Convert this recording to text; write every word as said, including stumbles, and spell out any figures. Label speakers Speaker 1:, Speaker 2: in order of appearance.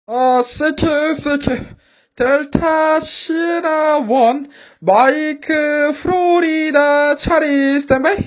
Speaker 1: 아, 세크, 세크. 델타 시나 원, 마이크, 플로리다, 차리, 스탠바이.